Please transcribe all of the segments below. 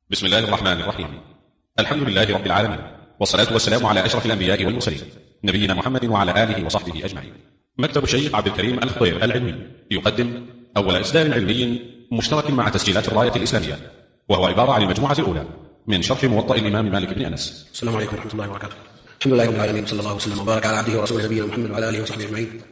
بسم الله الرحمن الرحيم. الحمد لله رب العالمين، والصلاة والسلام على أشرف الأنبياء والمرسلين نبينا محمد وعلى آله وصحبه أجمعين. مكتب الشيخ عبد الكريم الخضير العلمي يقدم أول إصدار علمي مشترك مع تسجيلات الراية الإسلامية، وهو عبارة عن المجموعة الأولى من شرح موطأ الإمام مالك بن أنس. السلام عليكم ورحمة الله وبركاته. الحمد لله رب العالمين، صلى الله وسلم وبارك على عبده ورسوله نبينا محمد وعلى آله وصحبه أجمعين.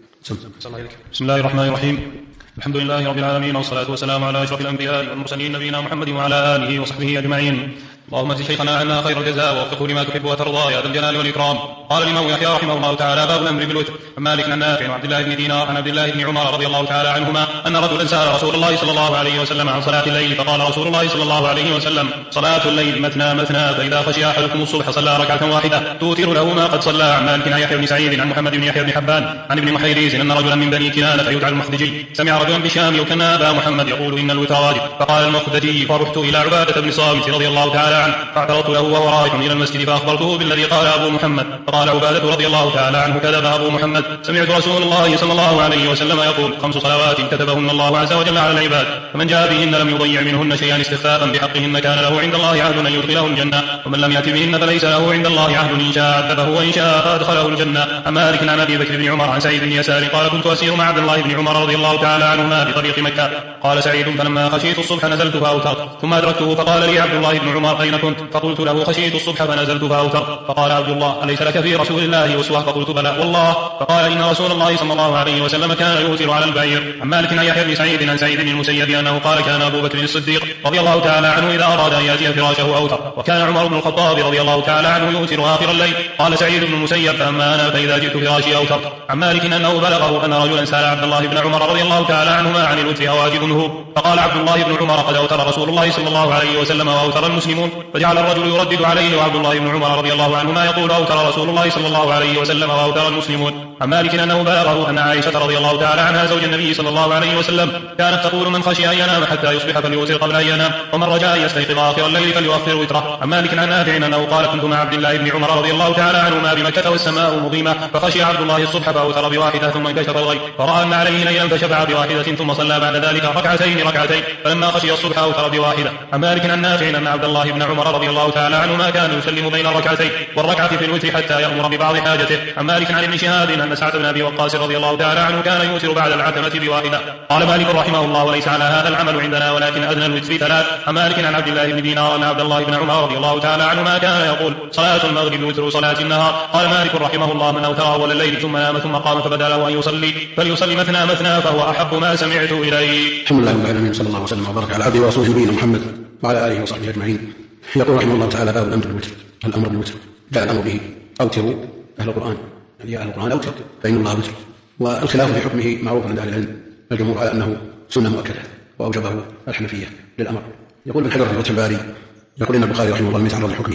بسم الله الرحمن الرحيم. الحمد لله رب العالمين، والصلاة والسلام على أشرف الأنبياء والمرسلين نبينا محمد وعلى آله وصحبه أجمعين. اللهم اجز شيخنا عنا خير الجزاء ووفقه لما تحب وترضى يا ذا الجلال والإكرام. قال الإمام يحيى رحمه الله تعالى: باب الأمر بالوتر. عن مالك عن نافع وعبد الله بن دينار عن عبد الله بن عمر رضي الله تعالى عنهما أن رجلا سأل رسول الله صلى الله عليه وسلم عن صلاة الليل، فقال رسول الله صلى الله عليه وسلم: صلاة الليل مثنى مثنى، فإذا خشي أحدكم الصبح صلى ركعة واحدة توتر له ما قد صلى. عن مالك عن يحيى بن سعيد عن محمد بن يحيى بن حبان عن ابن محيريز أن رجلا من بني كنانة يدعى المخدجي سمع رجلا بالشام يكنى أبا محمد يقول إن الوتر واجب، فقال المخدجي: فرحت إلى عبادة بن صامت رضي الله تعالى عنه فاعترضت له وهو رايح إلى المسجد فأخبرته بالذي قال أبو محمد، فقال عبادة رضي الله تعالى عنه: كذب أبو محمد، سمعت رسول الله صلى الله عليه وسلم يقول: 5 صلوات كتبهن الله عز وجل على العباد، فمن جاء بهن لم يضيع منهن شيئا استخفافا بحقهن كان له عند الله عهد أن يدخله الجنة، ومن لم يأت بهن فليس له عند الله عهد إن شاء عذبه وإن شاء فأدخله الجنة. عن مالك عن أبي بكر بن عمر عن سعيد بن يسار قال: كنت أسير مع عبد الله بن عمر رضي الله تعالى عنهما بطريق مكة. قال سعيد: فلما خشيت الصبح نزلت فأوترت، ثم أدركته فقال لي عبد الله بن عمر: أين كنت؟ فقلت له: خشيت الصبح فنزلت فأوترت. فقال عبد الله: أليس لك في رسول الله أسوة؟ فقلت: بلى والله. فقال: إن رسول الله صلى الله عليه وسلم كان يوتر على البعير. عن مالك عن يحيى بن سعيد عن سعيد بن المسيب أنه قال: كان أبو بكر الصديق رضي الله تعالى عنه إذا أراد أن يأتي فراشه أوتر، وكان عمر بن الخطاب رضي الله تعالى عنه يوتر آخر الليل. قال سعيد بن المسيب: فأما أنا فإذا جئت فراشي أوترت. عن مالك أنه بلغه أن رجلا سأل عبد الله بن عمر رضي الله تعالى عنهما عن الوتر أواجب هو، فقال عبد الله بن عمر: قد أوتر رسول الله صلى الله عليه وسلم وأوتر المسلمون. فجعل الرجل يردد عليه، وعبد الله بن عمر رضي الله عنهما يقول: أوتر رسول الله صلى الله عليه وسلم وأوتر المسلمون. عن مالك أنه بلغه أن عائشة رضي الله تعالى عنها زوج النبي صلى الله عليه وسلم كانت تقول: من خشي أن ينام حتى يصبح فليوتر قبل أن ينام، ومن رجاء أن يستيقظ آخر الليل فليؤخر وتره. عن مالك عن نافع أنه قال: كنت مع عبد الله بن عمر رضي الله تعالى عنهما بمكة والسماء مظلمة، فخشي عبد الله الصبح فأوتر بواحدة ثم انكشف الغيب، فرأى أن عليه ليلا فشفع بواحدة ثم صلى بعد ذلك ركعتين فلما خشي الصبح أوتر بواحدة. عن مالك عن نافع أن عبد الله بن عمر رضي الله تعالى عنهما كان يسلم بين الركعتين والركعة في الوتر حتى يأمر ببعض حاجته. عن مالك عن ابن شهاب أن سعد بن أبي وقاص رضي الله تعالى عنه كان يوتر بعد العتمة بواحدة. قال مالك رحمه الله: وليس على هذا العمل عندنا، ولكن أدنى الوتر 3. عن مالك عن عبد الله بن دينار أن عبد الله بن عمر رضي الله تعالى عنهما كان يقول: صلاة المغرب وتر صلاة النهار. قال مالك رحمه الله: من أوتر أول الليل ثم نام ثم قام فبدا له أن يصلي فليصلي مثنى مثنى فهو أحب ما سمعت إليه. الحمد لله رب العالمين، صلى الله وسلم وبارك على عبده ورسوله نبينا محمد وعلى آله وصحبه أجمعين. يقول رحمه الله تعالى: باب الأمر بالوتر. الأمر بالوتر جاء الأمر به: أوتروا أهل القرآن، يا أهل القرآن أوتر فإن الله وتر. والخلاف في حكمه معروف عند أهل العلم، الجمهور على أنه سنة مؤكدة وأوجبه الحنفية للأمر. يقول ابن حجر في فتح الباري: يقول إن البخاري رحمه الله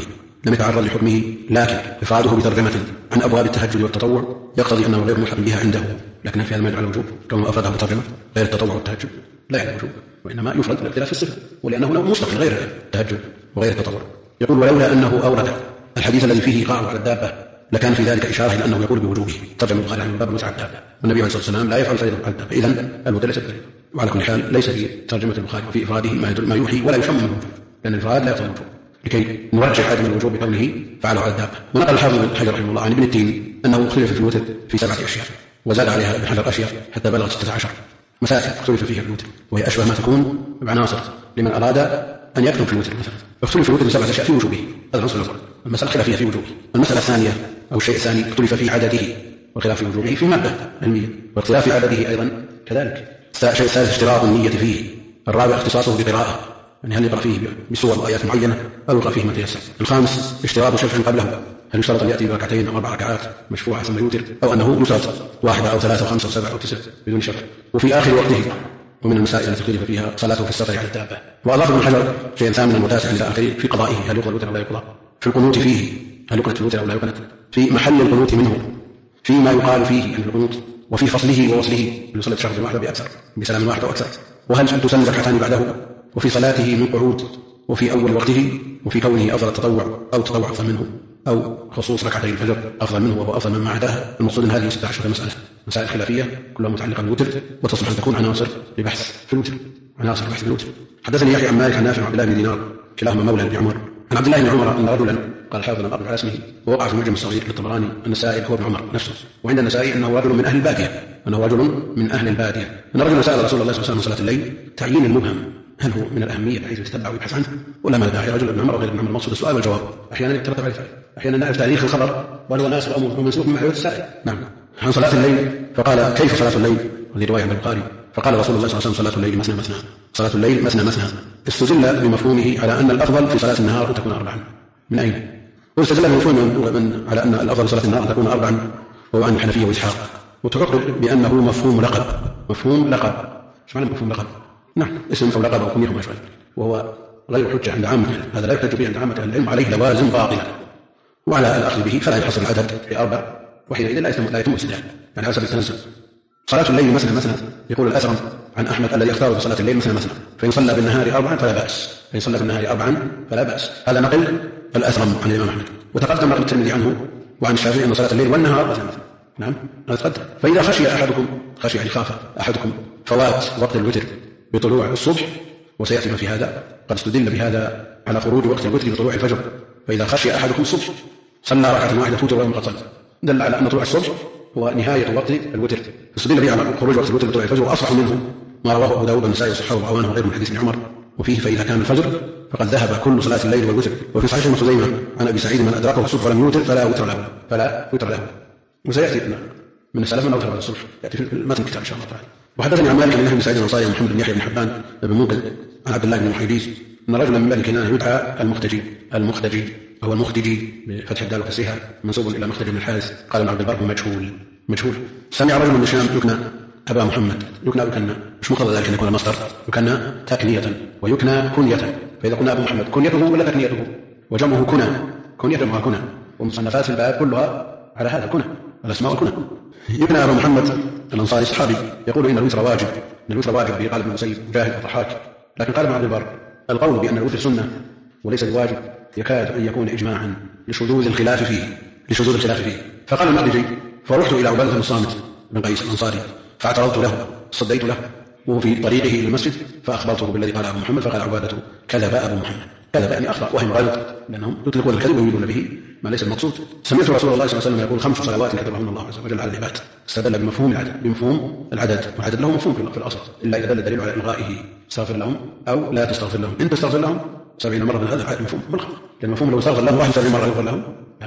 لم يتعرض لحكمه، لكن إفراده بترجمة عن أبواب التهجد والتطوع يقتضي أنه غير ملحق بها عنده، لكن في هذا ما يدعو على الوجوب، كما أفرده بترجمة غير التطوع والتهجد لا يعني الوجوب، وإنما يفرد الاختلاف في الصفة، ولأنه نوع مستقل غير التهجد وغير التطوع. يقول: ولولا أنه أورد الحديث الذي فيه إيقاعه على الدابة لكان في ذلك إشارة إلى أنه يقول بوجوبه. ترجم البخاري عن باب الوتر على الدابة، والنبي عليه الصلاة والسلام لا يفعل فريضة على الدابة، إذن الوتر ليس فريضة. وعلى كل حال ليس في ترجمة البخاري وفي إفراده ما يوحي ولا يشم من الوجوب، لأن الإفراد لا يقتضي الوجوب، لكي نرجح عدم الوجوب بكونه فعله على الدابة. ونقل الحافظ ابن حجر رحمه الله عن ابن التين أنه اختلف في الوتر في 7 أشياء، وزاد عليها ابن حجر أشياء حتى بلغت 16 مسائل اختلف فيها الوتر، وهي أشبه ما تكون بعناصر لمن أراد أن يكتب في الوتر مثلا. فاختلف في الوتر ب7 أشياء في وجوبه، هذا العنصر الأول. المسألة خلافية في وجوبه. المسألة الثانية أو الشيء الثاني اختلف في عدده، والخلاف في وجوبه في مادة علمية، واختلاف في عدده أيضا كذلك. الشيء الثالث اشتراط النية فيه. الرابع اختصاصه بقراءة، يعني هل يقرأ فيه بسور وآيات معينة أو يقرأ فيه ما تيسر. الخامس اشتراط شفع قبله، هل يشترط أن يأتي بركعتين أو 4 ركعات مشفوعة ثم يوتر، أو أنه يشترط 1 أو 3 أو 5 أو 7 أو 9 بدون شفع. وفي آخر وقته، ومن المسائل التي اختلف فيها صلاته في السفر على الدابة. وأضاف ابن حجر شيئا ثامنا وتاسعا إلى آخره في قضائه، هل يقرأ الوتر أو لا يقرأ، في القنوت فيه، هل يقنت في الوتر أو لا يقنت، في محل القنوت منه، فيما يقال فيه عن القنوت، وفي فصله ووصله، يصلي الشخص واحدة بأكثر بسلام واحد أو أكثر، وهل تسلم ركعتان بعده، وفي صلاته من قعود، وفي أول وقته، وفي كونه أفضل التطوع أو تطوع أفضل منه، أو خصوص ركعتي الفجر أفضل منه وهو أفضل مما عداه. المقصود أن هذه 16 مسائل خلافية كلها متعلقة بالوتر، وتصلح أن تكون عناصر لبحث في الوتر، عناصر بحث في الوتر. حدثني يحيى عن مالك عن نافع وعبد الله بن دينار كلاهما مولى لابن عمر. عن عبد الله بن عمر أن رجلا قال حافظ لم أقف على اسمه ووقع في المعجم الصغير للطبراني أن السائل هو ابن عمر نفسه، وعند النسائي أنه رجل من أهل البادية، أن رجلا سأل رسول الله صلى الله عليه وسلم صلاة الليل تعيين المبهم هل هو من الأهمية بحيث يتتبع ويبحث عنه ولا ما داعي؟ رجل ابن عمر وغير ابن عمر المقصود السؤال والجواب، أحيانا يترتب عليه، أحيانا نعرف تاريخ الخبر وهل هو ناسخ أو منسوخ من معرفة السائل. نعم. عن صلاة الليل فقال كيف صلاة الليل؟ وهذه رواية عند البخاري. فقال رسول الله صلى الله عليه وسلم صلاة الليل مثنى مثنى، صلاة الليل مثنى مثنى. استدل بمفهومه على أن الأفضل في صلاة النهار أن تكون 4. من أين؟ واستدل بمفهومه على أن الأفضل في صلاة النهار أن تكون 4 وهو عن الحنفية وإسحاق، وتعقب بأنه مفهوم لقب. ايش معنى مفهوم لقب؟ نعم، اسم أو لقب أو كنية وما شابه، وهو غير حجة عند عامة، هذا لا يحتج به عند عامة العلم، عليه لوازم باطلة، وعلى الأخذ به فلا يحصل العدد ب4 وحينئذ لا يتم استدلال يعني على سبيل التنزل. صلاة الليل مثنى مثنى، يقول الأثرم عن أحمد الذي يختار بصلاة الليل مثنى مثنى، فإن صلى بالنهار 4 فلا بأس، هذا نقل الأثرم عن الإمام أحمد. وتقدم نقل الترمذي عنه وعن الشافعي أن صلاة الليل والنهار مثنى مثنى. نعم، هذا تقدم. فإذا خاف أحدكم فوات وقت الوتر بطلوع الصبح، وسيأتي في هذا قد استدل بهذا على خروج وقت الوتر بطلوع الفجر، فإذا خشي أحدكم الصبح صلى ركعة واحدة توتر وهو قد صلى، دل على أن طلوع الصبح هو نهاية وقت الوتر، استدل به على خروج وقت الوتر بطلوع الفجر، وأصح منه ما رواه أبو داود والنسائي وصححه وعوانه وغيره من حديث ابن عمر، وفيه فإذا كان الفجر فقد ذهب كل صلاة الليل والوتر. وفي صحيح ابن خزيمة عن أبي سعيد من أدركه الصبح ولم يوتر فلا وتر له. وسيأتي من السلف من أوتر بعد الصبح، يأتي في المتن الكتاب إن شاء الله تعالى. وحدثني عن مالك بن بن سعيد الأنصاري ومحمد بن يحيى بن حبان بن منقذ عن عبد الله بن محيديس أن رجلا من بني كنانة يدعى المختجي وهو المختجي بفتح الدال وكسرها منسوب إلى مختجي بن الحارث، قال ابن عبد البر مجهول. سمع رجل من الشام يكنى أبا محمد، يكنى مش مقتضى ذلك أن يكون مصدر، يكنى تكنية ويكنى كنية، فإذا قلنا أبو محمد كنيته ولا تكنيته؟ وجمعه كنية جمعها كنى، ومصنفات في الباب كلها على هذا كنى، الأسماء كنى. يكنى أبو محمد الأنصاري صحابي يقول إن الوتر واجب، به قال ابن مسيب مجاهد الضحاك، لكن قال ابن عبد البر القول بأن الوتر سنة وليس بواجب يكاد أن يكون إجماعا لشذوذ الخلاف فيه. فقال المخرجي فرحت إلى عبادة بن الصامت بن قيس الأنصاري فاعترضت له صديت له وهو في طريقه إلى المسجد فأخبرته بالذي قال أبو محمد، فقال عبادة كذب أبو محمد، كذب يعني أخطأ وهم غلط، لأنهم يطلقون الكذب ويريدون به ما ليس المقصود. سمعت رسول الله صلى الله عليه وسلم يقول 5 صلوات كتبهن الله عز وجل على العباد، استدل بمفهوم العدد، والعدد له مفهوم في الأصل إلا إذا دل الدليل على إلغائه، استغفر لهم أو لا تستغفر لهم، إن تستغفر لهم 70 مرة من هذا المفهوم ملغى، لأن المفهوم لو استغفر لهم 71 مرة يغفر لهم.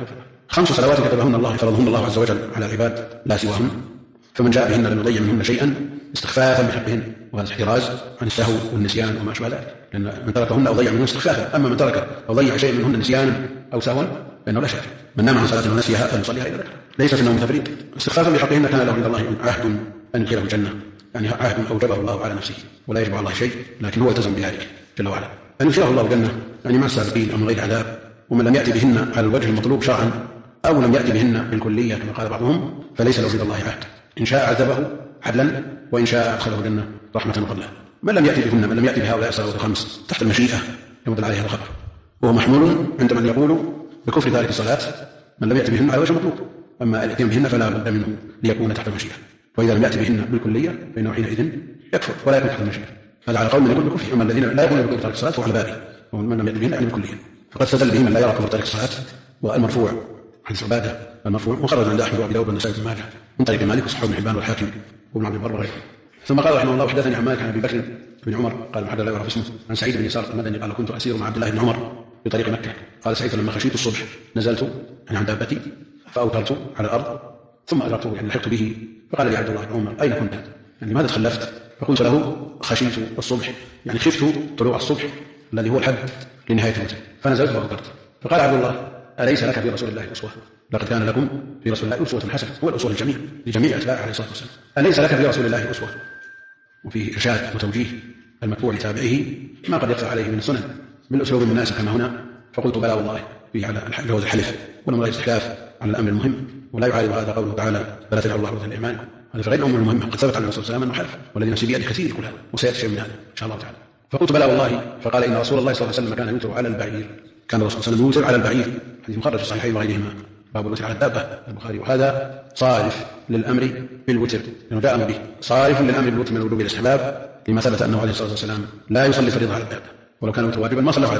5 صلوات كتبهن الله فرضهن الله عز وجل على العباد لا سواهم، فمن جاء بهن لم يضيع منهن شيئا استخفافا بحقهن، وهذا احتراز عن السهو والنسيان وما أشبه ذلك، لأن من تركهن أو ضيع منهن استخفافا، أما من ترك أو ضيع شيء منهن نسيانا أو سهوا فإنه لا شك، من نام عن صلاة ونسيها فليصليها إذا ذكر، ليس في النوم تفريط. استخفافا بحقهن كان له عند الله عهد أن يدخله الجنة، يعني عهد أوجبه الله على نفسه ولا يجب على الله شيء، لكن هو التزم بذلك جل وعلا، أن يدخله الله الجنة يعني مع السابقين أو من غير عذاب. ومن لم يأتي بهن على الوجه المطلوب شرعا أو لم يأتي بهن بالكلية كما قال بعضهم فليس له عند الله عهد، إن شاء عذبه عدلا وإن شاء أدخله الجنة رحمة وفضلا. من لم يأتي بهؤلاء الصلوات الخمس تحت المشيئة يمضل عليها الخبر، وهو محمول عند من يقول بكفر تارك الصلاة، من لم يأتي بهن على وجه مطلوب، أما الاتيان بهن فلا بد منه ليكون تحت المشيئة، وإذا لم يأتي بهن بالكلية فإنه حينئذ يكفر ولا يكون تحت المشيئة، هذا على قول من يقول بكفر. أما الذين لا يقولون بكفر تارك الصلاة فهو على بابه، ومن لم يأتي بهن يعني بالكلية، فقد استدل به من لا يرى كفر تارك الصلاة. والمرفوع حديث عبادة المرفوع مخرج عند أحمد وأبي داود والنسائي بن ماجه من طريق مالك وصححه ابن حبان والحاكم وابن عبد البر وغيره. ثم قال رحمه الله حدثني عن مالك عن أبي بكر بن عمر قال محمد لا يعرف اسمه، عن سعيد بن يسار المدني قال كنت أسير مع عبد الله بن عمر في طريق مكة، قال سعيد لما خشيت الصبح نزلت عن دابتي فأوترت على الأرض ثم أدركته يعني لحقت به، فقال لي عبد الله بن عمر أين كنت؟ يعني لماذا تخلفت؟ فقلت له خشيت الصبح يعني خفت طلوع الصبح الذي هو الحد لنهاية الوتر، فنزلت وأوترت. فقال عبد الله أليس لك في رسول الله أسوة؟ لقد كان لكم في رسول الله أسوة حسنة، هو الأسوة لجميع أتباعه عليه الصلاة والسلام. أليس لك في رسول الله أسوة؟ وفيه إرشاد وتوجيه المتبوع لتابعه ما قد يخفى عليه من السنن بالأسلوب المناسب كما هنا. فقلت بلى والله فيه على جواز الحلف ونمر الاستحلاف على الأمر المهم، ولا يعارض هذا قوله تعالى بلا تجعلوا الله عرضة لأيمانكم، هذا في غير الأمر المهمة قد ثبت عن الرسول صلى الله عليه وسلم أنه حلف والذي نفسي بيده كثير كلها، وسيأتي شيء من هذا إن شاء الله تعالى. فقلت بلى والله، فقال إن رسول الله صلى الله عليه وسلم كان يوتر على البعير، كان الرسول صلى الله عليه وسلم يوتر على البعير، حديث مخرج في الصحيحين وغيرهما، باب الوتر على الدابة البخاري، وهذا صارف للأمر بالوتر لأنه جاء به صارف للأمر بالوتر من الوجوب إلى الاستحباب، لما ثبت أنه عليه الصلاة والسلام لا يصلي فريضة على الدابة، ولو كان الوتر واجبا ما صلى على الدابة،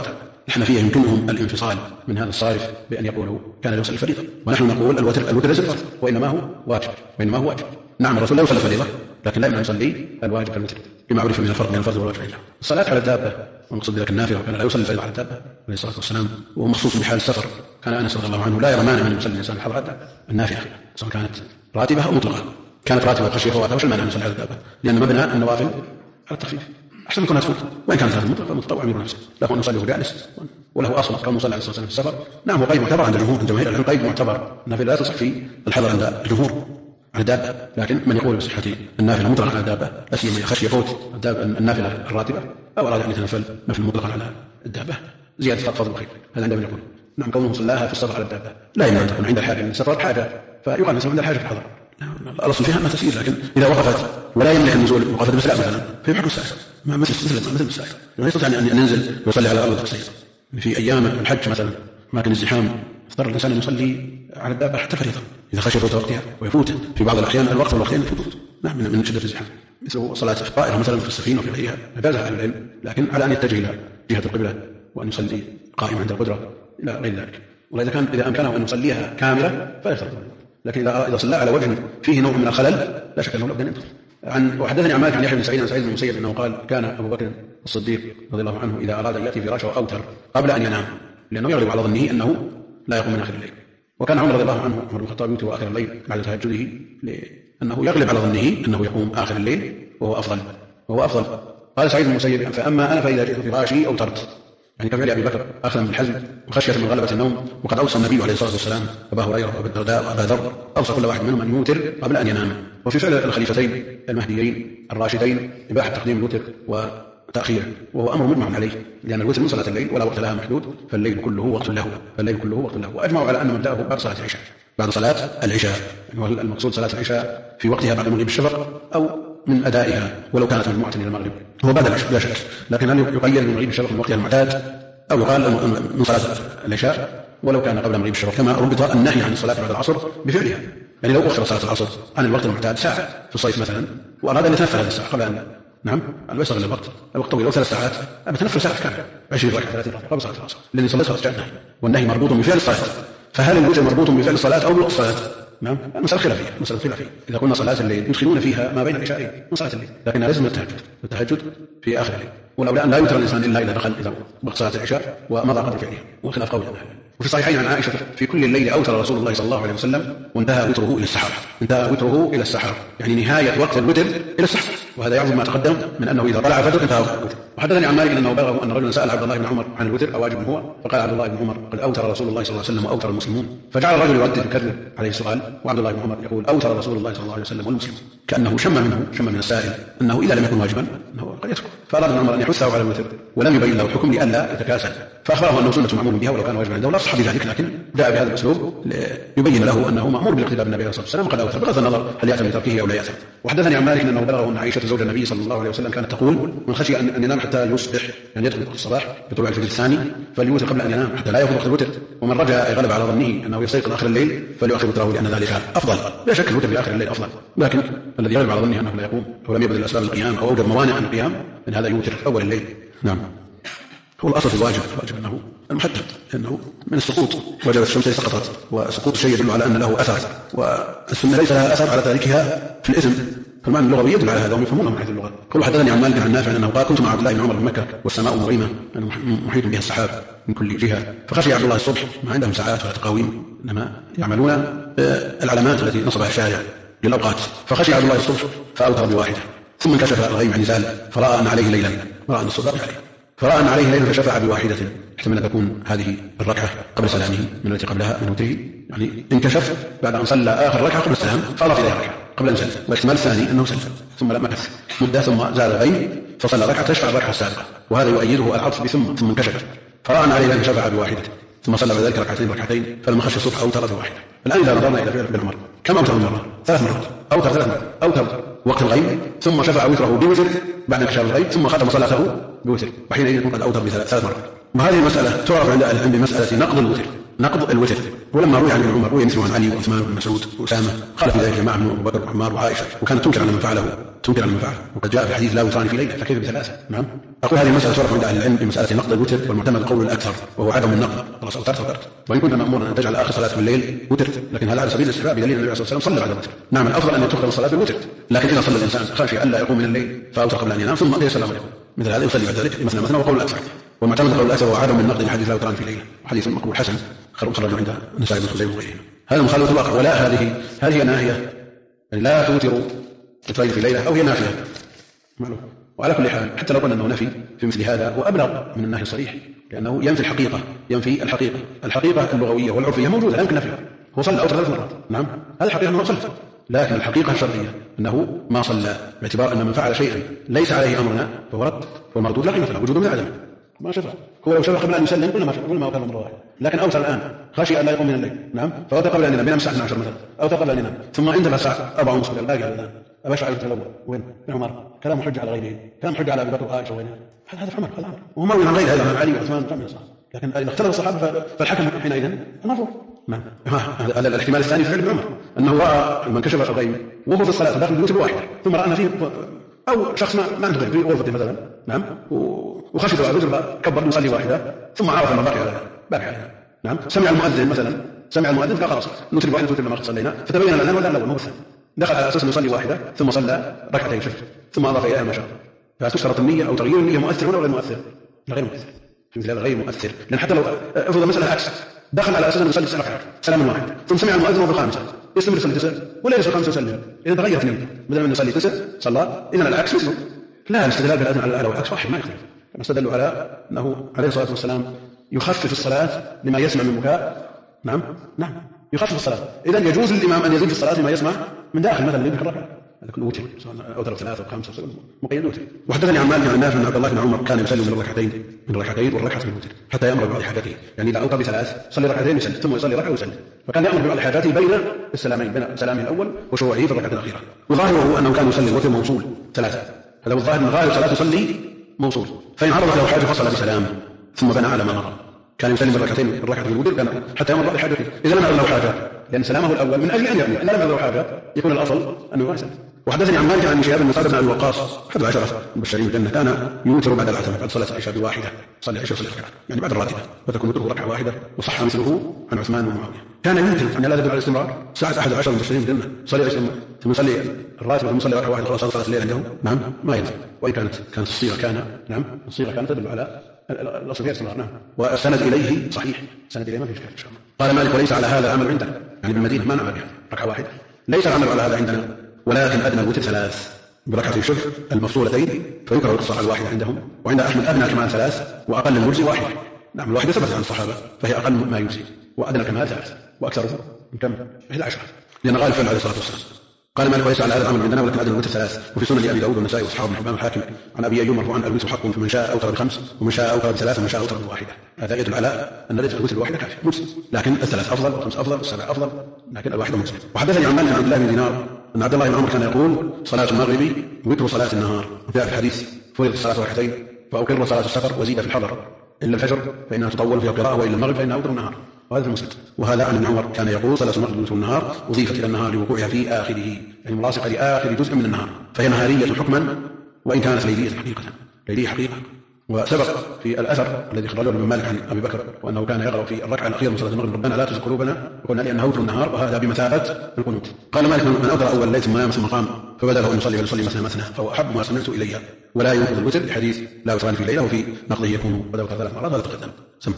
الحنفية يمكنهم الانفصال من هذا الصارف بأن يقولوا كان لا يصلي الفريضة، ونحن نقول الوتر ليس فرض وإنما هو واجب. نعم الرسول لا يصلي الفريضة لكن لا يمنع يصلي الواجب كالوتر بما عرف من الفرض والواجب عنده. الصلاة على الدابة والمقصود بذلك النافلة، وكان لا يصلي الفريضة على الدابة عليه الصلاة والسلام، وهو مخصوص بحال السفر. كان أنس رضي الله عنه لا يرى مانع من يصلي الإنسان الحضر النافلة سواء كانت راتبة أو مطلقة. كانت راتبة خشية فواتها وش المانع من يصلي على الدابة؟ لأن مبنى النوافل على التخفيف أحسن يكون تفوت، وإن كانت هذه مطلقة متطوع أمير نفسه له أن يصلي وهو جالس، وله أصل كون صلى عليه الصلاة والسلام في السفر. نعم هو قيد معتبر عند جماهير العلم، قيد معتبر النافلة لا تصح في الحضر عند الجمهور على الدابة، لكن من يقول بصحة النافلة مطلقا على الدابة لا سيما خشية فوت النافلة الراتبة أو أراد أن يتنفل نفل مطلقا على الدابة زيادة فضل الخير، هذا عندما يقول. نعم كونه صلاها في السفر على الدابة لا يمنع أن تكون عند الحاجة من السفر حاجة فيقال الإنسان عند الحاجة في الحضر، الأصل فيها ما تسير، لكن إذا وقفت ولا يملك النزول وقفت مسلاء مثلا في حكم السائر مثل السائر، لا يستطيع أن ينزل ويصلي على الأرض القصير. في أيام الحج مثلا ما كان الزحام اضطر الإنسان أن يصلي على الدابة حتى فريضة إذا خشي فوت وقتها، ويفوت في بعض الأحيان الوقت والوقتين يفوت. نعم من شدة الزحام، مثل صلاة في الطائرة مثلا في السفينة وفي غيرها أجازها أهل العلم، لكن على أن يتجه إلى جهة القبلة وأن يصلي قائما عند القدرة إلى غير ذلك. إذا أمكنه أن يصليها كاملة فلا يفترض، لكن إذا صلى على وجه فيه نوع من الخلل لا شك أنه لابد أن ينتظر. وحدثني عن مالك عن يحيى بن سعيد بن المسيب أنه قال كان أبو بكر الصديق رضي الله عنه إذا أراد أن يأتي فراشه أوتر قبل أن ينام، لأنه يغلب على ظنه أنه لا يقوم من آخر الليل. وكان عمر رضي الله عنه عمر بن الخطاب يوتر آخر الليل بعد تهجده لأنه يغلب على ظنه أنه يقوم آخر الليل وهو أفضل. قال سعيد بن المسيب فأما أنا فإذا جئت فراشي أوترت، يعني كفعل أبي بكر أخذا بالحزم وخشية من غلبة النوم. وقد أوصى النبي عليه الصلاة والسلام أبا هريرة وأبا الدرداء وأبا ذر أوصى كل واحد منهم أن يوتر قبل أن ينام. وفي فعل الخليفتين المهديين الراشدين إباحة تقديم الوتر وتأخيره، وهو أمر مجمع عليه لأن الوتر من صلاة الليل ولا وقت لها محدود، فالليل كله وقت له. وأجمعوا على أن مبدأه بعد صلاة العشاء، بعد صلاة العشاء، يعني المقصود صلاة العشاء في وقتها بعد مغيب الشفق أو من أدائها ولو كانت مجموعة إلى المغرب، هو بعد العشاء لا شك. لكن هل يقيد من مغيب الشفق من وقتها المعتاد أو يقال من صلاة العشاء ولو كان قبل مغيب الشفق، كما ربط النهي عن الصلاة بعد العصر بفعلها. يعني لو أخر صلاة العصر عن الوقت المعتاد ساعة في الصيف مثلا وأراد أن يتنفل هذه الساعة قبل أن لا يستغل الوقت طويل أو 3 ساعات، بتنفل ساعة كاملة 20 ركعة 30 ركعة قبل صلاة العصر، لأن صلاة النهي والنهي مربوط بفعل الصلاة. فهل الوتر مربوط بفعل الصلاة أو بوقت الصلاة؟ نعم المسألة خلافية. إذا قلنا صلاة الليل يدخلون فيها ما بين العشاءين من صلاة الليل، لكنها ليس من التهجد في آخر الليل، ولولا أن لا يوتر الإنسان إلا إذا دخل وقت صلاة العشاء ومضى قدر فعلها، وخلاف قول النهي. وفي الصحيحين عن عائشة في كل الليل أوتر رسول الله صلى الله عليه وسلم وانتهى وتره إلى السحر، يعني نهاية وقت الوتر إلى السحر، وهذا يعظم ما تقدم من أنه إذا طلع الفجر انتهى وقت الوتر. وحدثني عن مالك أنه بلغه أن رجلا سأل عبد الله بن عمر عن الوتر أواجب هو، فقال عبد الله بن عمر قد أوتر رسول الله صلى الله عليه وسلم وأوتر المسلمون، فجعل الرجل يردد يكرر عليه السؤال، وعبد الله بن عمر يقول أوتر رسول الله صلى الله عليه وسلم والمسلمون، كأنه شم من السائل أنه إذا لم يكن واجبا أنه قد يترك. فأراد ابن عمر أن يحثه على الوتر ولم يبين له الحكم لئلا يتكاسل، فأخبره أنه سنة معمول بها ولو كان واجبا عنده لا يصح بذلك، لكن جاء بهذا الأسلوب يبين له أنه مأمور بالاقتداء بالنبي عليه الصلاة والسلام وقد أوتر بغض النظر هل يأثم بتركه أو لا يأثم. وحدثني عن مالك أنه بلغه أن عائشة زوج النبي صلى الله عليه وسلم كانت تقول من خشي أن ينام حتى يصبح، يعني يدخل وقت الصباح بطلوع الفجر الثاني فليوتر قبل أن ينام حتى لا يأخذ وقت الوتر، ومن رجع غلب على ظنه أنه يستيقظ آخر الليل فليؤخر وتره لأن ذلك أفضل. لا شك الوتر في آخر الليل أفضل، لكن الذي غلب على ظنه أنه لا يقوم ولم يبذل الأسباب القيام أو أوجد موانع عن القيام من هذا يوتر أول الليل. نعم هو الأصل في الواجب أنه المحدد، أنه من السقوط وجب الشمس سقطت، وسقوط الشيء يدل على أن له أثر، والسنة ليس لها أثر على تاركها في الإثم، فالمعنى اللغوي يدل على هذا وهم يفهمونه من حيث اللغة. قل حدثني عن مالك عن نافع أنه قال كنت مع عبد الله بن عمر بمكة والسماء مغيمة محيط بها السحاب من كل جهة، فخشي عبد الله الصبح ما عندهم ساعات ولا تقاويم، إنما يعملون العلامات التي نصبها الشارع للأوقات، فخشي عبد الله الصبح فأوتر بواحدة، ثم انكشف الغيم عن نزال فرأى أن عليه ليلا، رأى أن الصبح عليه فشفع بواحدة، احتمل أن تكون هذه الركعة قبل سلامه من التي قبلها من وتره، يعني انكشف بعد أن صلى آخر ركعة قبل السلام فأضاف إليها ركعة قبل أن سلم، والاحتمال الثاني أنه سلم ثم لم مكث مدة ثم زال الغيم فصلى ركعة تشفع الركعة السابقة، وهذا يؤيده العطف ثم انكشف فرأى أن عليه فشفع بواحدة ثم صلى بعد ذلك ركعتين فلما خشي الصبح أوتر بواحدة. الآن إذا نظرنا إلى فعل ابن عمر كم أوتر مرة؟ 3 مرات، أوتر 3 مرات، أوتر وقت الغيم ثم شفع وتره بوتر بعد انكشاف الغيم ثم ختم صلاته بوتر، وحينئذ يكون قد أوتر ب3 مرات. وهذه المسألة تعرف عند أهل العلم بمسألة نقض الوتر، نقض الوتر. ولما روي عن ابن عمر روي مثله عن علي وعثمان وابن مسعود وأسامة قال في ذلك جماعة من أبو بكر وعمار وعائشة، وكانت تنكر على من فعله وقد جاء في الحديث لا وتران في ليلة، فكيف ب3؟ نعم. أقول هذه المسألة تعرف عند أهل العلم بمسألة نقض الوتر، والمعتمد قول الأكثر وهو عدم النقض، خلاص أوترت. وإن كنا مأمورا أن تجعل آخر صلاة الليل وتر، لكن هذا على سبيل الاستحباب بدليل النبي صلى الله عليه وسلم صلى بعد الوتر. نعم الأفضل أن تقضى الصلاة بالوتر، لكن إذا صلى الإنسان خشي ألا يقوم من الليل فأوتر قبل أن ينام ثم قضى السلام عليكم، مثل هذا يصلي بعد ذلك مثنى وقول الأكثر. والمعتمد قول الأكثر هو عدم النقض لحديث لا وتران في ليلة، وحديث مقبول حسن خرج عند النسائي بن خزيمة وغيرهم. هذا مخالفة الواقع. ولا هل هي ناهية لا توتر تترين في ليلة، أو هي نافية معلوم. وعلى كل حال حتى لو قلنا أنه نفي في مثل هذا هو أبلغ من النهي الصريح، لأنه ينفي الحقيقة اللغوية والعرفية موجودة لا يمكن نفيها. هو صلى أو 3 مرات، نعم هذه الحقيقة أنه صلى، لكن الحقيقة الشرعية أنه ما صلى، باعتبار أن من فعل شيئا ليس عليه أمرنا فهو رد، والمردود لا قيمة له، وجوده من عدم ما شفع. هو لو شفع قبل أن يسلم كل ما أوتر مرة واحدة، لكن أوتر الآن خشي أن لا يقوم من الليل، نعم فأوتر قبل أن ينام، بينام الساعة 12 مثلا، أوتر قبل أن ينام، ثم عندما الساعة 4:30 الباقي على الآن أبشع الوتر الأول وين؟ ابن عمر كلام حجة على غيره، كلام حجة على أبي بكر وعائشة وين؟ هذا في عمر وهو مروي عن غيره هذا عن علي وعثمان وكم من الصحابة، لكن إذا اختلف الصحابة فالحكم حينئذ المرفوع. نعم هذا الاحتمال الثاني في فعل ابن عمر أنه رأى من كشف الغيم وهو في الصلاة داخل البيوت الواحدة، ثم رأى أن فيه أو شخص ما عنده غيم في غرفته مثلا، نعم وخشي بعد الوتر كبر يصلي واحدة ثم عرف أن باقي عليها، نعم سمع المؤذن مثلا، قال خلاص نترك واحدة توتر لما صلينا، فتبين الآن ولا الأول مو دخل على أساس يصلي واحدة ثم صلى ركعتين شفت ثم أضاف إليها ما شاء، فتشترط النية أو تغيير النية مؤثر ولا غير مؤثر؟ غير مؤثر، في مثل هذا غير مؤثر، لأن حتى لو افرض مسألة عكس دخل على أساس أن يصلي 9 ركعات سلام واحد ثم سمع المؤذن وهو بالخامسة يستمر يصلي 9 ولا يصلي 5 وسلم، إذا تغيرت النية بدل من يصلي 9 صلى، إذا العكس مثله. لا الاستدلال بالأذن على الأعلى والعكس واحد ما يختلف، كما استدلوا على أنه عليه الصلاة والسلام يخفف الصلاة لما يسمع من بكاء، نعم يخفف الصلاة، إذا يجوز للإمام أن يزيد في الصلاة لما يسمع من داخل مثلا يذكر ركعة، هذا كله وتر أو 3 أو 5 مقيد وتر. وحدثني عن مالك عن نافع أن عبد الله بن عمر كان يصلي من الركعتين والركعة من الوتر حتى يأمر ببعض حاجاته، يعني إذا أوتر ب3 صلي ركعتين يسلم ثم يصلي ركعة ويسلم، فكان يأمر ببعض حاجاته بين السلامين، بين سلامه الأول وشروعه في الركعة الأخيرة. وظاهره أنه كان يصلي الوتر موصول 3، هذا هو الظاهر من غاية صلاة يصلي موصول، فإن عرضت له حاجة فصل بسلام ثم بنى على ما مر، كان يسلم الركعة في الوتر كان حتى يمر بعض حاجته، إذا لم يعرض له حاجة لأن سلامه الأول من أجل أن يأمر، إن لم يعرض له حاجة يكون الأصل أنه يسلم. وحدثني عن مالك عن شهاب بن سعد بن أبي وقاص 11 المبشرين بالجنة كان يوتر بعد العتمة بعد صلاة العشاء بواحدة، صلى العشاء وصلى ركعة يعني بعد الراتبة، فتكون وتره ركعة واحدة، وصح مثله عن عثمان ومعاوية. كان يوتر يعني لا يدل على الاستمرار، ساعة 11 المبشرين بالجنة صلي ثم يصلي الراتبة ثم يصلي ركعة واحدة خلاص صلاة الليل عندهم، نعم ما ينفع. وإن كانت الصيغة كانت تدل على الأصل فيها استمرار، نعم والسند إليه صحيح، السند إليه ما فيش إن شاء الله. قال مالك وليس على هذا العمل عندنا، يعني بالمدينة ما نعمل بها ركعة واحدة، ليس العمل على هذا عندنا، ولكن أدنى الوتر 3 بركعتين شفع المفصولتين، فيكره القصة الواحدة عندهم، وعند أحمد أدنى كمال 3 وأقل المجزي 1، نعم الواحدة ثبت عن الصحابة فهي أقل ما يجزي، وأدنى كمال 3 وأكثره كم 11 لأن غالب فعل عليه الصلاة والسلام. قال مالك وليس على هذا الامر عندنا ولكن ادنى الوتر 3. وفي سنن ابي داود والنسائي واصحاب ابن حبان والحاكم عن ابي ايوب مرفوعا الوتر حق فمن شاء اوتر ب5 ومن شاء اوتر ب3 ومن شاء اوتر بواحده. هذا يدل على ان الوتر الواحده كافيه مسلم، لكن ال3 افضل وال5 افضل وال7 افضل، لكن الواحده مسلم. وحدثني عن مالك عن عبد الله بن دينار ان عبد الله بن عمر كان يقول صلاه المغرب وتر صلاه النهار، وجاء في الحديث فرضت الصلاه ركعتين فاقر صلاه السفر وزيد في الحضر الا الفجر فانها تطول فيها قراءه والا المغرب فانها اوتر النهار، وهذا في المسند. وهذا عن ابن عمر كان يقول صلاة المغرب وتر النهار أضيفت إلى النهار لوقوعها في آخره، يعني ملاصقة لآخر جزء من النهار، فهي نهارية حكما وإن كانت ليلية حقيقة. ليلية حقيقة. وسبق في الأثر الذي خرجه ابن مالك عن أبي بكر وأنه كان يقرأ في الركعة الأخيرة من صلاة المغرب ربنا لا تزغ قلوبنا، وقلنا لأنه وتر النهار وهذا بمثابة القنوت. قال مالك من أوتر أول الليل ثم نام ثم قام فبدا له أن يصلي فليصلي مثنى فهو أحب ما سمعت إلي، ولا ينقض الوتر لحديث لا وتران في ليلة وفي نقضه يكون بدأ 3 مرات. هذا تقدم.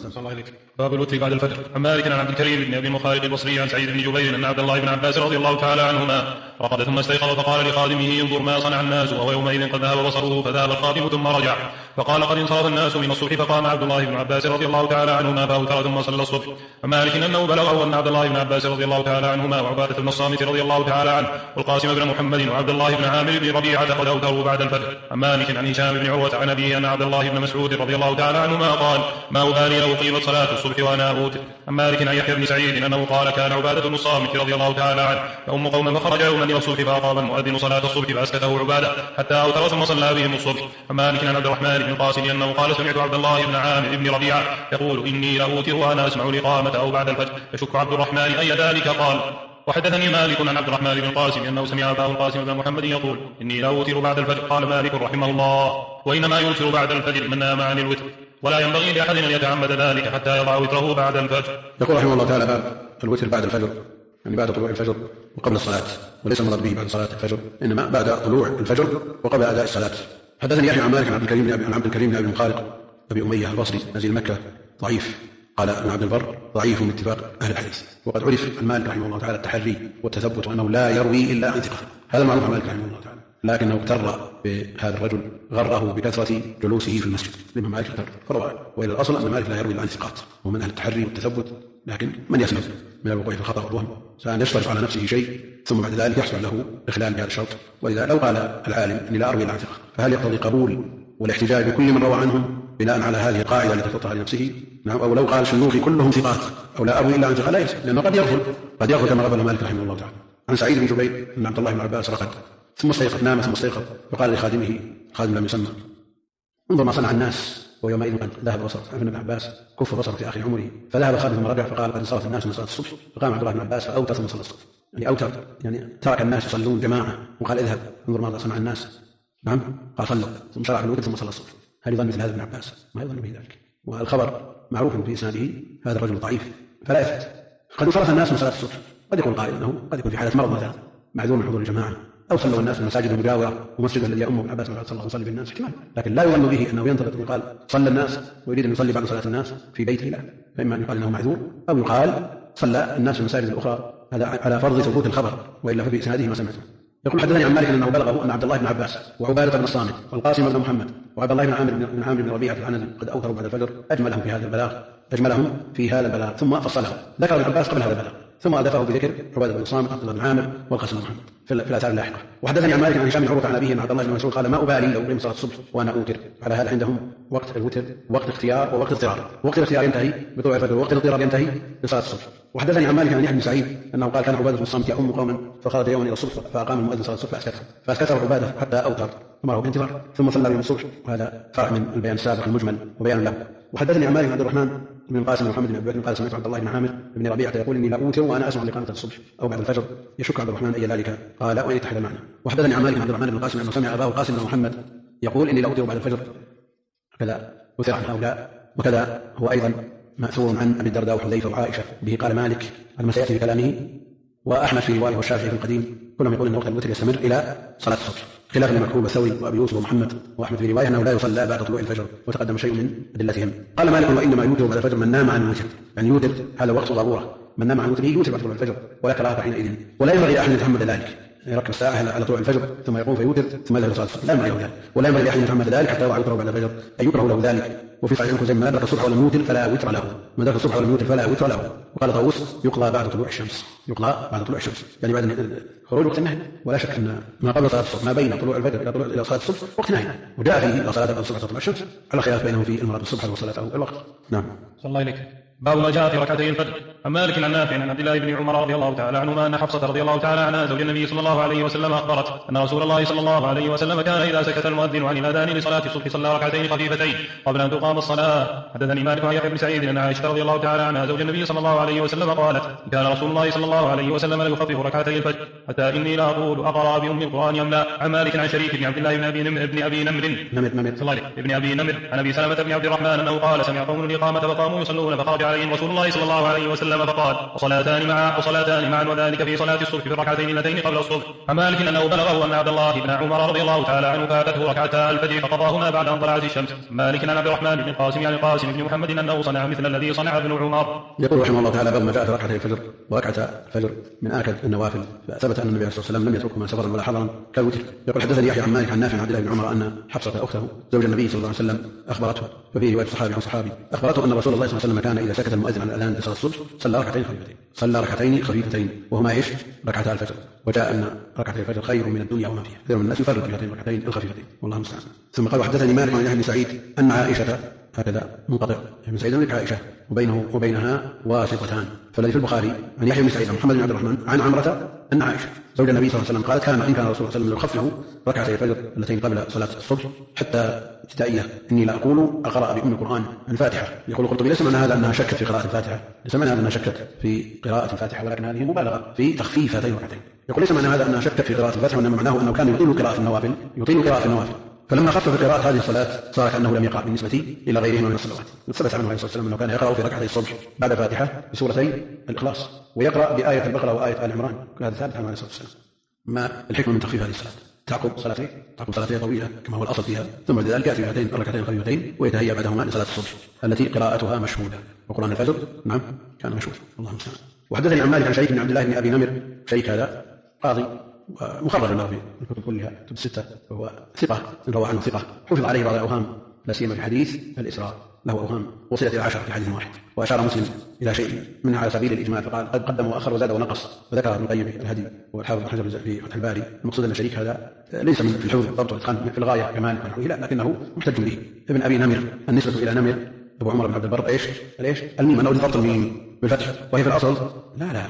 باب الوتر بعد الفجر. عن مالك عن عبد الكريم بن ابي المخارق البصري عن سعيد بن جبير ان عبد الله بن عباس رضي الله تعالى عنهما رقد ثم استيقظ فقال لخادمه انظر ما صنع الناس، وهو يومئذ قد ذهب بصره فذهب الخادم ثم رجع فقال قد انصرف الناس من الصبح، فقام عبد الله بن عباس رضي الله تعالى عنهما فاوتر ثم صلى الصبح. عن مالك انه بلغه ان عبد الله بن عباس رضي الله تعالى عنهما وعبادة بن الصامت رضي الله تعالى عنه والقاسم بن محمد وعبد عبد الله بن عامر بن ربيعة قد أوتروا بعد الفجر. عن مالك عن هشام بن عروة عن أبيه أن عبد الله بن مسعود رضي الله تعالى عنهما قال: ما أبالي لو قيمت صلاة الصبح وأنا أوتر. عن مالك عن يحيى بن سعيد أنه قال: كان عبادة بن الصامت رضي الله تعالى عنه يؤم قوما فخرج يوما إلى الصبح فأقام المؤذن صلاة الصبح فأسكته عبادة حتى أوتر ثم صلى بهم الصبح. عن مالك عن عبد الرحمن بن القاسم أنه قال: سمعت عبد الله بن عامر بن ربيعة يقول: إني لأوتر وأنا أسمع الإقامة أو بعد الفجر. يشك عبد الرحمن أي ذلك قال. وحدثني مالك عن عبد الرحمن بن القاسم أنه سمع أباه القاسم بن محمد يقول: إني لأوتر بعد الفجر. قال مالك رحمه الله: وإنما يوتر بعد الفجر من نام عن الوتر، ولا ينبغي لأحد أن يتعمد ذلك حتى يضع وتره بعد الفجر. يقول رحمه الله تعالى: باب الوتر بعد الفجر، يعني بعد طلوع الفجر وقبل الصلاة، وليس المراد به بعد صلاة الفجر، إنما بعد طلوع الفجر وقبل أداء الصلاة. حدثني يحيى عن مالك عن عبد الكريم بن أبي خالق أبي أمية البصري نزيل مكة ضعيف. قال ابن عبد البر: ضعيف من اتفاق أهل الحديث. وقد عرف عن مالك رحمه الله تعالى التحري والتثبت، وأنه لا يروي إلا عن ثقة، هذا معروف عن مالك رحمه الله تعالى، لكنه اغتر بهذا الرجل، غره بكثرة جلوسه في المسجد. الإمام مالك اغتر فروى، وإلى الأصل أن مالك لا يروي إلا عن ثقات، ومن أهل التحري والتثبت، لكن من يسلم من الوقوع في الخطأ والوهم سيشترط على نفسه شيء ثم بعد ذلك يحصل له إخلال بهذا الشرط. ولذا لو قال العالم إني لا أروي إلا عن ثقة، فهل يقتضي قبول والاحتجاج بكل من روى عنهم بناء على هذه القاعدة التي تطلع لنفسه؟ نعم. أو لو قال شيوخي كلهم ثقات أو لا أروي إلا عن ثقة، لا يصح، لأنه قد يغفل كما قبل مالك رحمه الله تعالى. عن سعيد بن جبير أن عبد الله بن عباس رقد ثم استيقظ، نام ثم استيقظ، وقال لخادمه، خادم لم يسمى: انظر ما صنع الناس. ويومئذ قد ذهب بصره. عن ابن عباس: كف بصره في آخر عمره. فذهب خادم ثم رجع فقال: قد انصرف الناس من صلاة الصبح. فقام عبد الله بن عباس فأوتر ثم صلى الصبح، يعني أوتر، يعني ترك الناس يصلون جماعة وقال: اذهب انظر ماذا صنع الناس. نعم. قال: صلوا، ثم شرع في الوتر ثم صلى الصبح. هل يظن مثل هذا ابن عباس؟ ما يظن به ذلك. والخبر معروف في إسناده هذا الرجل ضعيف فلا يثبت. قد انصرف الناس من صلاة الصبح، قد يقول قائل انه قد يكون في حالة مرض مثلا معذور من حضور الجماعة، أو صلوا الناس في المساجد المجاورة ومسجد الذي يؤم ابن عباس صلى الله عليه وسلم بالناس احتمال، لكن لا يظن به أنه ينطلق ويقال صلى الناس ويريد أن يصلي بعد صلاة الناس في بيته، لا. فإما أن يقال أنه معذور، أو يقال صلى الناس في المساجد الأخرى، هذا على فرض ثبوت الخبر، وإلا ففي إسناده ما سمعته. يقول: حدثني عن مالك أنه بلغه أن عبد الله بن عباس وعبادة بن الصامت والقاسم بن محمد وعبد الله بن عامر بن ربيعة العنزي قد أوتروا بعد الفجر، أجملهم في هذا البلاغ ثم فصلهم. ذكر ابن عباس قبل هذا البلاغ ثم أضافه بذكر عبادة بن الصامت عبد الله بن عامر والقاسم بن محمد في الآثار اللاحقة. وحدثني عن مالك عن هشام بن عروة عن أبيه أن عبد الله بن مسعود قال: ما أبالي لو قيمت صلاة الصبح وأنا أوتر. على هذا عندهم وقت الوتر وقت اختيار ووقت اضطرار. وقت الاختيار ينتهي بطلوع الفجر، ووقت الاضطرار ينتهي بصلاة الصبح. وحدثني عن مالك عن يحيى بن سعيد أنه قال: كان عبادة بن الصامت يؤم قوما فخرج يوما إلى الصبح فأقام المؤذن صلاة الصبح فأسكته عبادة حتى أوتر أمره بالانتظار ثم صلى بهم الصبح. وهذا فرع من البيان السابق المجمل وبيان له. وحدثني عن مالك عن عبد الرحمن بن القاسم بن محمد بن أبي بكر قال: سمعت عبد الله بن عامر بن ربيعة يقول: إني لأوتر وأنا أسمع لإقامة الصبح أو بعد الفجر. يشك عبد الرحمن أي ذلك قال: وإن اتحد المعنى. وحدثني عن مالك عن عبد الرحمن بن القاسم أنه سمع أباه القاسم بن محمد يقول: إني لأوتر بعد الفجر، كذا وثر عن هؤلاء. وكذا هو أيضا مأثور عن أبي الدرداء وحذيفة وعائشة، به قال مالك على سيأتي بكلامه، وأحمد في رواية والشافعي في القديم كلهم يقول أن وقت الوتر يستمر إلى صلاة الصبح، خلافا لمكحول والثوري وأبي يوسف ومحمد وأحمد في رواية أنه لا يصلى بعد طلوع الفجر، وتقدم شيء من أدلتهم. قال مالك: وإنما يوتر بعد الفجر من نام عن الوتر، يعني يوتر هذا وقت ضرورة، من نام عن وتره يوتر بعد طلوع الفجر ولا كراهة حينئذ، ولا ينبغي أحد يتحمل ذلك، يركب الساعة على طلوع الفجر ثم يقوم فيوتر ثم يذهب لصلاة الصبح، لا ينبغي ذلك، ولا ينبغي لأحد يتحمل ذلك حتى يضع وتره بعد الفجر، أي يكره له ذلك. وفي صحيح زي ما أدرك الصبح ولم يوتر فلا وتر له، من أدرك الصبح ولم يوتر فلا وتر له. وقال طاووس: يقضى بعد طلوع الشمس، يعني بعد خروج وقت النهي. ولا شك أن ما قبل صلاة الصبح ما بين طلوع الفجر إلى صلاة الصبح وقت نهي، وجاء فيه صلاة الصبح تطلع الشمس على خلاف بينهم في المراد بالصبح وصلاة الوقت. نعم. صلى الله عليك. باب ما جاء في ركعتي الفجر. عن مالك عن نافع عن عبد الله بن عمر رضي الله تعالى عنهما أن حفصة رضي الله تعالى عنها زوج النبي صلى الله عليه وسلم أخبرت أن رسول الله صلى الله عليه وسلم كان إذا سكت المؤذن عن الأذان لصلاة الصبح صلى ركعتين خفيفتين قبل أن تقام الصلاة. حدثني مالك عن يحيى بن سعيد أن عائشة رضي الله تعالى عنها زوج النبي صلى الله عليه وسلم قالت: كان رسول الله صلى الله عليه وسلم لا يخفف ركعتي الفجر حتى إني لا أقول أقرأ بأم القرآن أم لا. عن مالك عن شريك بن عبد الله بن أبي نمر عن أبي سلمة بن عبد الرحمن أنه قال: سمع قوم الإقامة فقاموا يصلون فخرج عليهم رسول الله صلى الله عليه وسلم فقال: وصلاتان معا وذلك في صلاة الصبح في الركعتين اللتين قبل الصبح. عن مالك أنه بلغه أن عبد الله بن عمر رضي الله تعالى عنه فاتته ركعتا الفجر فقضاهما بعد أن طلعت الشمس. مالك عن عبد الرحمن بن القاسم عن القاسم بن محمد أنه صنع مثل الذي صنع ابن عمر. يقول رحمه الله تعالى: باب ما جاء في ركعتي الفجر. وركعتا الفجر من آكد النوافل، فثبت أن النبي عليه الصلاة والسلام لم يتركهما سفرا ولا حضرا كالوتر. يقول: حدثني يحيى عن مالك عن نافع عن عبد الله بن عمر أن حفصة أخته زوج النبي صلى الله عليه وسلم أخبرته، ففيه رواية صحابي عن صحابي، أخبرته أن رسول الله صلى الله عليه وسلم كان إذا سكت المؤذن عن الأذان لصلاة الصبح صلى ركعتين خفيفتين وهما إيش؟ ركعتا الفجر. وجاء أن ركعتي الفجر خير من الدنيا وما فيها. كثير من الناس يفرق في هاتين الركعتين الخفيفتين والله المستعان. ثم قال وحدثني مالك عن يحيى بن سعيد أن عائشة، هكذا منقطع، يحيى بن سعيد عن عائشة وبينه وبينها واسطتان. فالذي في البخاري عن يحيى بن سعيد عن محمد بن عبد الرحمن عن عمرة أن عائشة زوج النبي صلى الله عليه وسلم قالت كان رسول الله صلى الله عليه وسلم يخفف ركعتي الفجر اللتين قبل صلاة الصبح حتى ابتدائية إني لا أقول أقرأ بأم القرآن الفاتحة. يقول القرطبي ليس معنى هذا أنها شكت في قراءة الفاتحة، ليس معنى هذا أنها شكت في قراءة الفاتحة، ولكن هذه مبالغة في تخفيف هاتين الركعتين. يقول ليس معنى هذا أنها شكت في قراءة الفاتحة، وإنما معناه أنه كان يطيل قراءة النوافل فلما خفف قراءة هذه الصلاة صار كأنه لم يقرأ بالنسبة إلى غيرهما من الصلوات. ثبت عنه عليه الصلاة والسلام أنه كان يقرأ في ركعتي الصبح بعد الفاتحة بسورتي الإخلاص ويقرأ بآية البقرة وآية آل عمران. هذا ثابت عنه عليه الصلاة والسلام. ما الحكمة من تخفيف هذه الصلاة؟ تعقب صلاتين طويلة كما هو الأصل فيها، ثم بعد ذلك يأتي بهاتين الركعتين الخفيفتين ويتهيأ بعدهما لصلاة الصبح التي قراءتها مشهودة. وقرآن الفجر نعم كان مشهود الله المستعان. وحدثني عن مالك عن شريك بن عبد الله بن أبي نمر، شريك هذا قاضي ومخرج له في الكتب كلها كتب الستة، وهو ثقة روى عنه ثقة، حفظ عليه بعض الأوهام لا سيما في حديث الإسراء، له أوهام وصلت إلى 10 في حديث واحد. وأشار مسلم إلى شيء منها على سبيل الإجمال فقال قد قدم وأخر وزاد ونقص، وذكر ابن القيم في الهدي والحافظ بن حجر في فتح الباري. المقصود أن الشريك هذا ليس من الحفظ الضبط والإتقان في الغاية كمال ونحوه، لا لكنه محتج به. ابن أبي نمر النسبة إلى نمر أبو عمر بن عبد البر إيش الميم، أنه ضبط الميم بالفتح، وهي في الأصل لا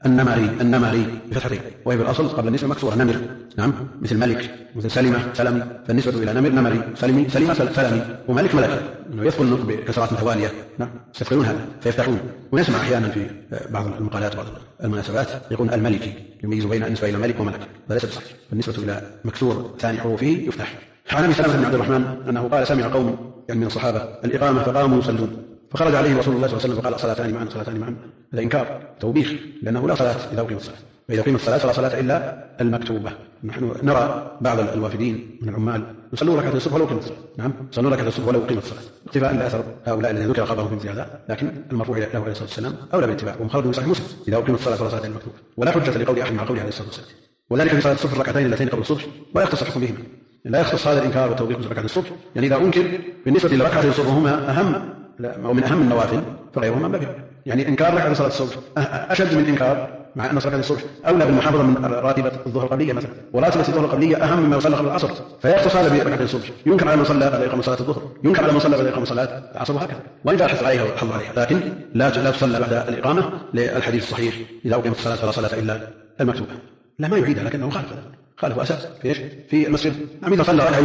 النمري بفتحتين، وهي بالأصل قبل النسبة مكسورة نمر نعم، مثل ملك مثل سلمي، فالنسبة إلى نمري سلمي سلمي، وملك ملك، إنه يدخل النطق بكسرات متوالية نعم يستفعلون هذا فيفتحون. ونسمع أحيانا في بعض المقالات وبعض المناسبات يقول الملكي، يميز بين النسبة إلى ملك وملك، هذا ليس بصحيح. فالنسبة إلى مكسور ثاني حروفه يفتح. عن أبي سلمة بن عبد الرحمن أنه قال سمع قوم يعني من الصحابة الإقامة فقاموا يصلون، فخرج عليه رسول الله صلى الله عليه وسلم فقال صلاتان معا. هذا إنكار توبيخ، لأنه لا صلاة إذا أقيمت الصلاة، وإذا أقيمت الصلاة فلا صلاة إلا المكتوبة. نحن نرى بعض الوافدين من العمال يصلون ركعتي الصبح ولو أقيمت الصلاة، نعم يصلون ركعتي الصبح ولو أقيمت الصلاة اقتفاء لأثر هؤلاء الذين ذكر خبرهم في مثل هذا، لكن المرفوع له عليه الصلاة والسلام أولى بالاتباع، ومخرج من صحيح مسلم إذا أقيمت الصلاة فلا صلاة إلا المكتوبة، ولا حجة لقول أحد مع قوله عليه الصلاة والسلام. وذلك في صلاة الصبح الركعتين اللتين قبل الصبح ولا يختص الحكم بهما، لا يختص هذا الإنكار والتوبيخ بركعتي الصبح، يعني إذا أنكر بالنسبة لركعتي الصبح وهما أهم ومن أهم النوافل فغيرهما ما بها. يعني إنكار ركعة صلاة الصبح أشد من إنكار مع أن صلاة الصبح أولى بالمحافظة من راتبة الظهر القبلية مثلا، وراتبة الظهر القبلية أهم مما يصلى قبل العصر، فيختص هذا بركعة الصبح. ينكر على من صلى بعد إقامة صلاة الظهر، ينكر على من صلى بعد إقامة صلاة العصر، وهكذا. وإن جاء الحث عليها والحظ عليها، لكن لا تصلى بعد الإقامة للحديث الصحيح إذا أقيمت الصلاة فلا صلاة إلا المكتوبة. لا ما يعيدها، لكنه خالف أساس في المسجد. إذا صلى ركعة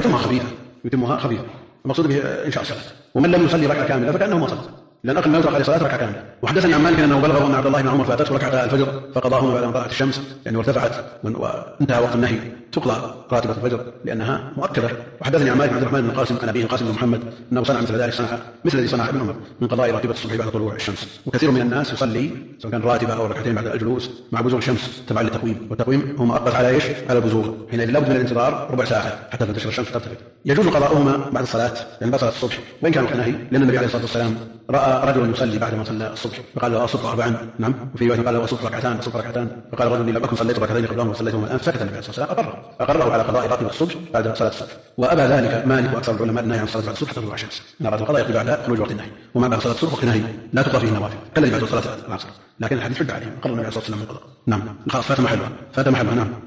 يتمها خفيفة المقصود به إنشاء الصلاة، ومن لم يصلي ركعة كاملة فكأنه ما صلى، لأن أخذ ما يطلق عليه صلاة ركعة كاملة. وحدثني عن مالك أنه بلغه أن عبد الله بن عمر فاتته ركعتا الفجر فقضاهما بعد أن طلعت الشمس، يعني وارتفعت وانتهى وقت النهي تقضى راتبة الفجر لأنها مؤكدة. وحدثني عن مالك بن عبد الرحمن بن القاسم عن أبيه القاسم بن محمد أنه صنع مثل ذلك مثل الذي صنع ابن عمر من قضاء راتبة الصبح بعد طلوع الشمس. وكثير من الناس يصلي سواء كان راتبة أو ركعتين بعد الجلوس مع بزوغ الشمس تبع للتقويم، والتقويم هو مؤقت على إيش؟ على البزوغ، حينئذ لابد من الانتظار ربع ساعة حتى تنتشر الشمس ترتفع. يجوز قضاؤهما بعد الصلاة، يعني بعد صلاة الصبح، وإن كان النهي، لأن النبي عليه الصلاة والسلام رأى رجلا يصلي بعد ما صلى الصبح فقال له أصبح 4 نعم، وفي رواية قال له أصبح ركعتان فقال رجل لم أكن صليت ركعتين قبلهم وصليتهم الآن، فسكت النبي عليه الصلاة والسلام أقره على قضاء راتبة الصبح بعد صلاة الصبح. وأبى ذلك مالك وأكثر العلماء النهي عن الصلاة بعد الصبح تطلع الشمس، إن راتب القضاء يقضي بعد خروج وقت النهي، وما بعد صلاة الصبح وقت النهي لا تقضى فيه النوافل كالذي بعد صلاة العصر، لكن الحديث حجة عليه قال النبي عليه الصلاة والسلام بالقضاء. نعم خلاص فات محلها نعم.